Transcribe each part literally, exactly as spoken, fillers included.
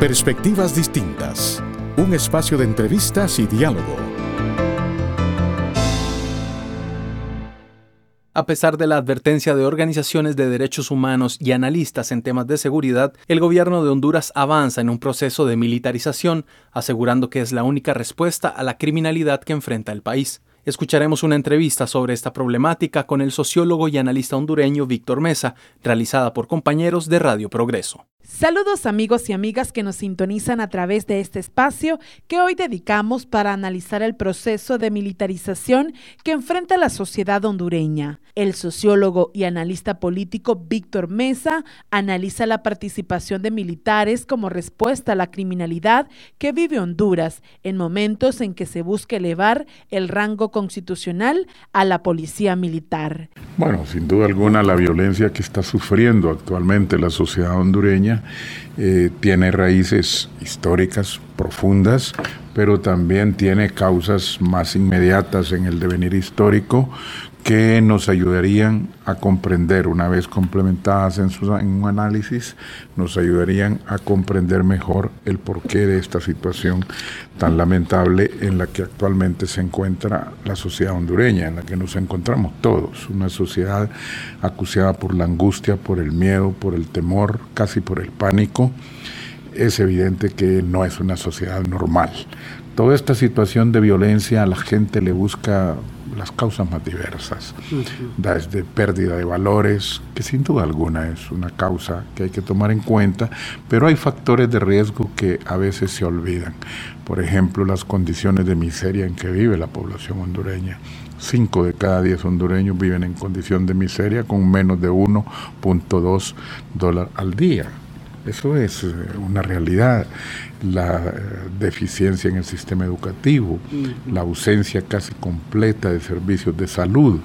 Perspectivas distintas. Un espacio de entrevistas y diálogo. A pesar de la advertencia de organizaciones de derechos humanos y analistas en temas de seguridad, el gobierno de Honduras avanza en un proceso de militarización, asegurando que es la única respuesta a la criminalidad que enfrenta el país. Escucharemos una entrevista sobre esta problemática con el sociólogo y analista hondureño Víctor Mesa, realizada por compañeros de Radio Progreso. Saludos amigos y amigas que nos sintonizan a través de este espacio que hoy dedicamos para analizar el proceso de militarización que enfrenta la sociedad hondureña. El sociólogo y analista político Víctor Mesa analiza la participación de militares como respuesta a la criminalidad que vive Honduras en momentos en que se busca elevar el rango constitucional a la policía militar. Bueno, sin duda alguna la violencia que está sufriendo actualmente la sociedad hondureña eh, tiene raíces históricas profundas, pero también tiene causas más inmediatas en el devenir histórico que nos ayudarían a comprender, una vez complementadas en, su, en un análisis, nos ayudarían a comprender mejor el porqué de esta situación tan lamentable en la que actualmente se encuentra la sociedad hondureña, en la que nos encontramos todos, una sociedad acuciada por la angustia, por el miedo, por el temor, casi por el pánico. Es evidente que no es una sociedad normal. Toda esta situación de violencia a la gente le busca las causas más diversas, desde pérdida de valores, que sin duda alguna es una causa que hay que tomar en cuenta, pero hay factores de riesgo que a veces se olvidan. Por ejemplo, las condiciones de miseria en que vive la población hondureña. Cinco de cada diez hondureños viven en condición de miseria con menos de uno punto dos dólares al día. Eso es una realidad. La deficiencia en el sistema educativo, uh-huh. la ausencia casi completa de servicios de salud,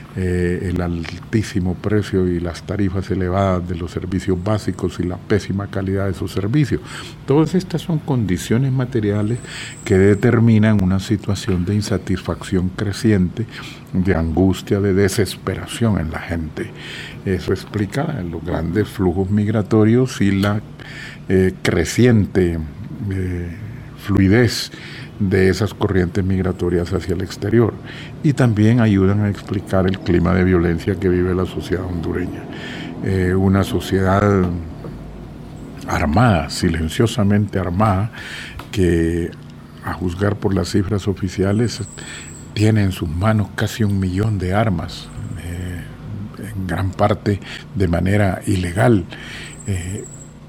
eh, el altísimo precio y las tarifas elevadas de los servicios básicos y la pésima calidad de sus servicios. Todas estas son condiciones materiales que determinan una situación de insatisfacción creciente, de angustia, de desesperación en la gente. Eso explica los grandes flujos migratorios y la eh, creciente eh, fluidez de esas corrientes migratorias hacia el exterior, y también ayudan a explicar el clima de violencia que vive la sociedad hondureña. Eh, una sociedad armada, silenciosamente armada, que a juzgar por las cifras oficiales tiene en sus manos casi un millón de armas, eh, en gran parte de manera ilegal. Eh,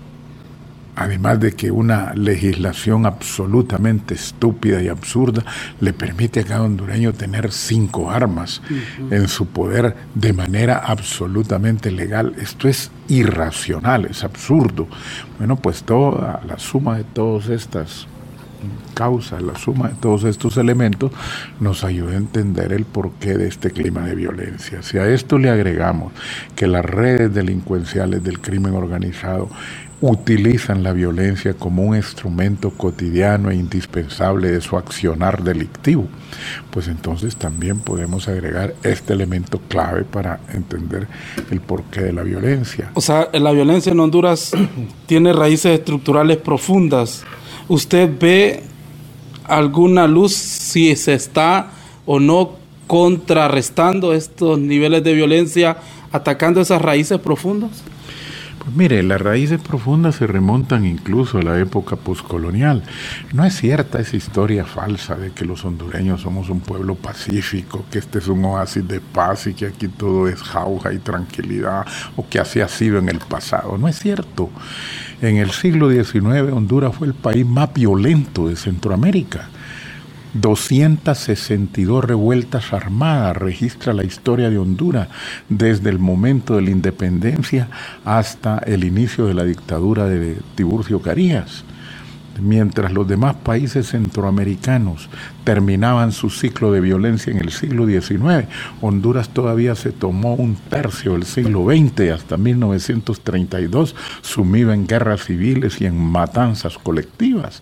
Además de que una legislación absolutamente estúpida y absurda le permite a cada hondureño tener cinco armas uh-huh. en su poder de manera absolutamente legal. Esto es irracional, es absurdo. Bueno, pues toda la suma de todas estas causas, la suma de todos estos elementos nos ayuda a entender el porqué de este clima de violencia. Si a esto le agregamos que las redes delincuenciales del crimen organizado utilizan la violencia como un instrumento cotidiano e indispensable de su accionar delictivo, pues entonces también podemos agregar este elemento clave para entender el porqué de la violencia. O sea, la violencia en Honduras tiene raíces estructurales profundas. ¿Usted ve alguna luz si se está o no contrarrestando estos niveles de violencia, atacando esas raíces profundas? Pues mire, las raíces profundas se remontan incluso a la época poscolonial. No es cierta esa historia falsa de que los hondureños somos un pueblo pacífico, que este es un oasis de paz y que aquí todo es jauja y tranquilidad, o que así ha sido en el pasado. No es cierto. En el siglo diecinueve, Honduras fue el país más violento de Centroamérica. doscientas sesenta y dos revueltas armadas registra la historia de Honduras desde el momento de la independencia hasta el inicio de la dictadura de Tiburcio Carías. Mientras los demás países centroamericanos terminaban su ciclo de violencia en el siglo diecinueve, Honduras todavía se tomó un tercio del siglo veinte hasta mil novecientos treinta y dos, sumido en guerras civiles y en matanzas colectivas.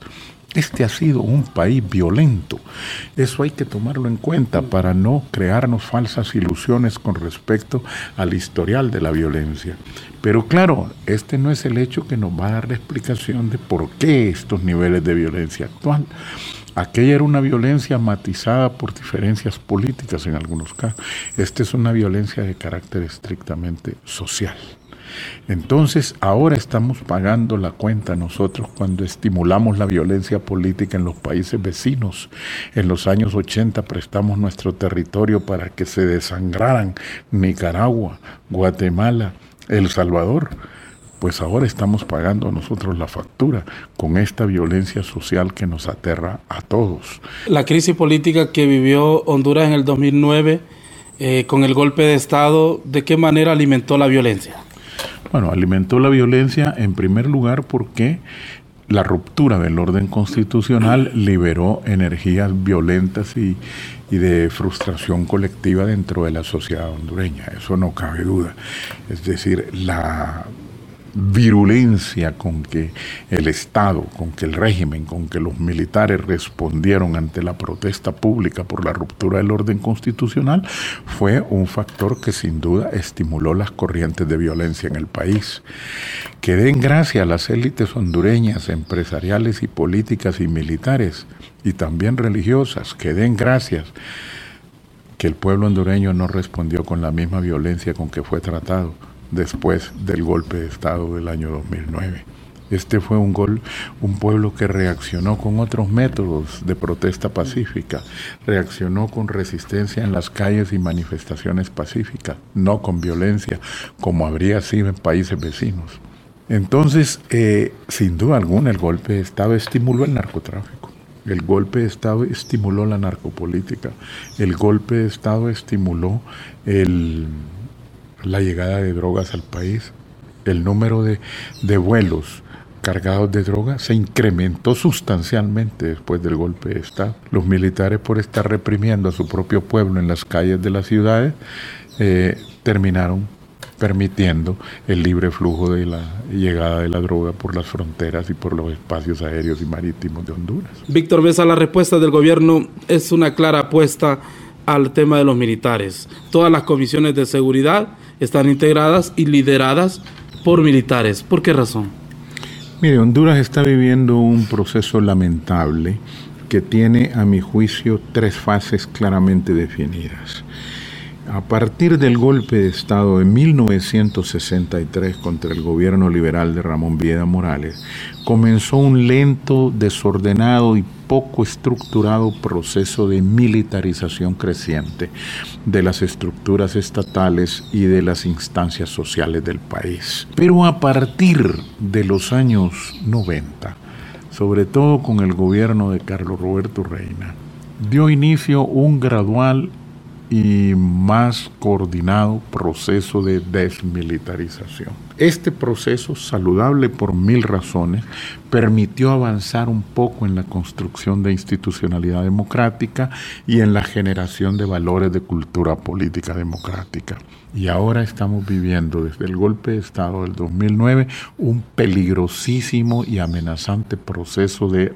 Este ha sido un país violento. Eso hay que tomarlo en cuenta para no crearnos falsas ilusiones con respecto al historial de la violencia. Pero claro, este no es el hecho que nos va a dar la explicación de por qué estos niveles de violencia actual. Aquella era una violencia matizada por diferencias políticas en algunos casos. Esta es una violencia de carácter estrictamente social. Entonces, ahora estamos pagando la cuenta nosotros cuando estimulamos la violencia política en los países vecinos. En los años ochenta prestamos nuestro territorio para que se desangraran Nicaragua, Guatemala, El Salvador. Pues ahora estamos pagando nosotros la factura con esta violencia social que nos aterra a todos. La crisis política que vivió Honduras en el dos mil nueve, eh, con el golpe de Estado, ¿de qué manera alimentó la violencia? Bueno, alimentó la violencia en primer lugar porque la ruptura del orden constitucional liberó energías violentas y, y de frustración colectiva dentro de la sociedad hondureña. Eso no cabe duda. Es decir, la virulencia con que el Estado, con que el régimen, con que los militares respondieron ante la protesta pública por la ruptura del orden constitucional fue un factor que sin duda estimuló las corrientes de violencia en el país. Que den gracias a las élites hondureñas, empresariales y políticas y militares, y también religiosas, que den gracias que el pueblo hondureño no respondió con la misma violencia con que fue tratado después del golpe de Estado del año dos mil nueve. Este fue un, gol, un pueblo que reaccionó con otros métodos de protesta pacífica, reaccionó con resistencia en las calles y manifestaciones pacíficas, no con violencia, como habría sido en países vecinos. Entonces, eh, sin duda alguna, el golpe de Estado estimuló el narcotráfico. El golpe de Estado estimuló la narcopolítica. El golpe de Estado estimuló el... la llegada de drogas al país. El número de, de vuelos cargados de drogas se incrementó sustancialmente después del golpe de Estado. Los militares, por estar reprimiendo a su propio pueblo en las calles de las ciudades, eh, terminaron permitiendo el libre flujo de la llegada de la droga por las fronteras y por los espacios aéreos y marítimos de Honduras. Víctor Mesa, la respuesta del gobierno es una clara apuesta al tema de los militares. Todas las comisiones de seguridad están integradas y lideradas por militares. ¿Por qué razón? Mire, Honduras está viviendo un proceso lamentable que tiene, a mi juicio, tres fases claramente definidas. A partir del golpe de Estado de mil novecientos sesenta y tres contra el gobierno liberal de Ramón Villeda Morales, comenzó un lento, desordenado y poco estructurado proceso de militarización creciente de las estructuras estatales y de las instancias sociales del país. Pero a partir de los años noventa, sobre todo con el gobierno de Carlos Roberto Reina, dio inicio un gradual y más coordinado proceso de desmilitarización. Este proceso, saludable por mil razones, permitió avanzar un poco en la construcción de institucionalidad democrática y en la generación de valores de cultura política democrática. Y ahora estamos viviendo desde el golpe de Estado del dos mil nueve un peligrosísimo y amenazante proceso de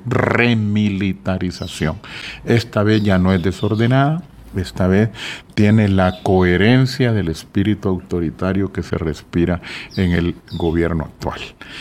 remilitarización. Esta vez ya no es desordenada. Esta vez tiene la coherencia del espíritu autoritario que se respira en el gobierno actual.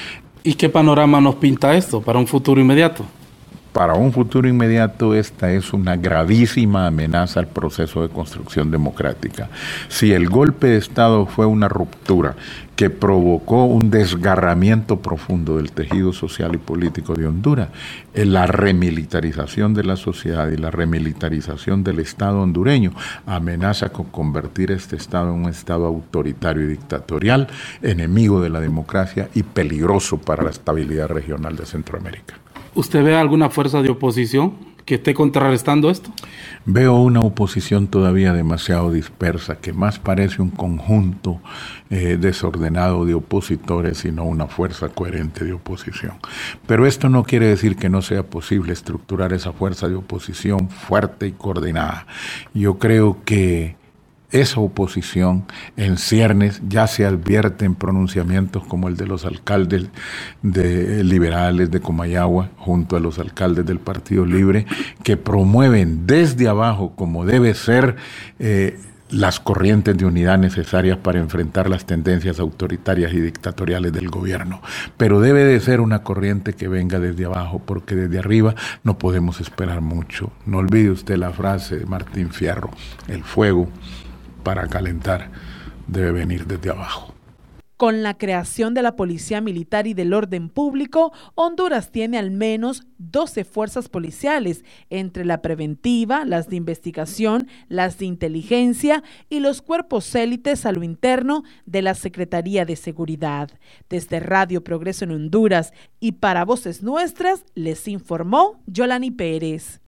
¿Y qué panorama nos pinta esto para un futuro inmediato? Para un futuro inmediato, esta es una gravísima amenaza al proceso de construcción democrática. Si el golpe de Estado fue una ruptura que provocó un desgarramiento profundo del tejido social y político de Honduras, la remilitarización de la sociedad y la remilitarización del Estado hondureño amenaza con convertir este Estado en un Estado autoritario y dictatorial, enemigo de la democracia y peligroso para la estabilidad regional de Centroamérica. ¿Usted ve alguna fuerza de oposición que esté contrarrestando esto? Veo una oposición todavía demasiado dispersa, que más parece un conjunto eh, desordenado de opositores y no una fuerza coherente de oposición. Pero esto no quiere decir que no sea posible estructurar esa fuerza de oposición fuerte y coordinada. Yo creo que esa oposición en ciernes ya se advierte en pronunciamientos como el de los alcaldes de liberales de Comayagua junto a los alcaldes del Partido Libre, que promueven desde abajo, como debe ser, eh, las corrientes de unidad necesarias para enfrentar las tendencias autoritarias y dictatoriales del gobierno. Pero debe de ser una corriente que venga desde abajo, porque desde arriba no podemos esperar mucho. No olvide usted la frase de Martín Fierro: el fuego para calentar debe venir desde abajo. Con la creación de la Policía Militar y del Orden Público, Honduras tiene al menos doce fuerzas policiales, entre la preventiva, las de investigación, las de inteligencia y los cuerpos élites a lo interno de la Secretaría de Seguridad. Desde Radio Progreso en Honduras y para Voces Nuestras, les informó Yolani Pérez.